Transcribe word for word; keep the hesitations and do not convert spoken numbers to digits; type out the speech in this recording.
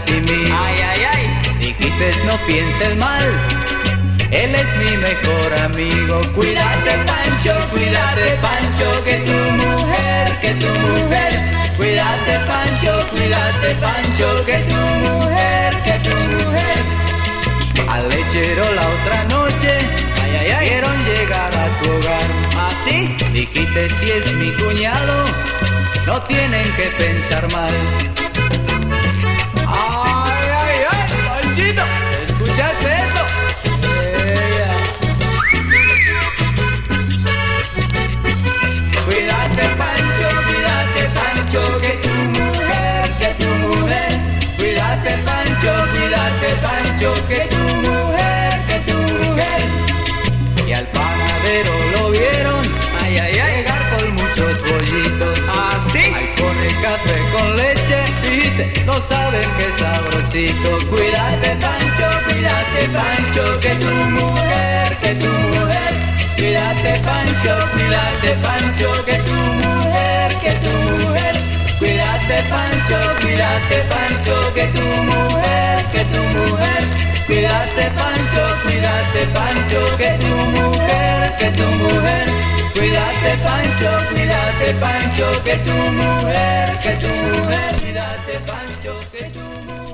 sin mí. Ay, ay, ay. Dijiste no pienses mal, él es mi mejor amigo. Cuídate, Pancho, cuídate, Pancho, que tu mujer, que tu mujer. Cuídate, Pancho, cuídate, Pancho, que tu mujer, que tu mujer. Al lechero la otra noche, Ay, ay, ay. vieron llegar a tu hogar. ¿Así? Dijiste si es mi cuñado, no tienen que pensar mal. Ay, ay, ay, Panchito, ¿escuchaste eso? Cuídate, Pancho, cuídate, Pancho, que tu mujer, que tu mujer. Cuídate, Pancho, cuídate, Pancho, que tu mujer, que tu mujer. Y al panadero lo vieron, Ay, ay, ay. llegar con muchos bollitos. ¿Así? Ahí con el café con leche, dijiste, no saben qué sabrosito. Cuídate, Pancho, cuídate, Pancho, que tu mujer, que tu mujer. Cuídate, Pancho, cuídate, Pancho, que tu mujer, que tu mujer. Cuídate, Pancho, cuídate, Pancho, que tu mujer, que tu mujer. Cuídate, Pancho, cuídate, Pancho, que tu mujer, que tu mujer. Cuídate, Pancho, cuídate, Pancho, que tu mujer, que tu mujer. Cuídate, Pancho, que tu mujer.